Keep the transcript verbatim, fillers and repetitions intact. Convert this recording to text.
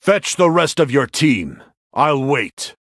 Fetch the rest of your team. I'll wait.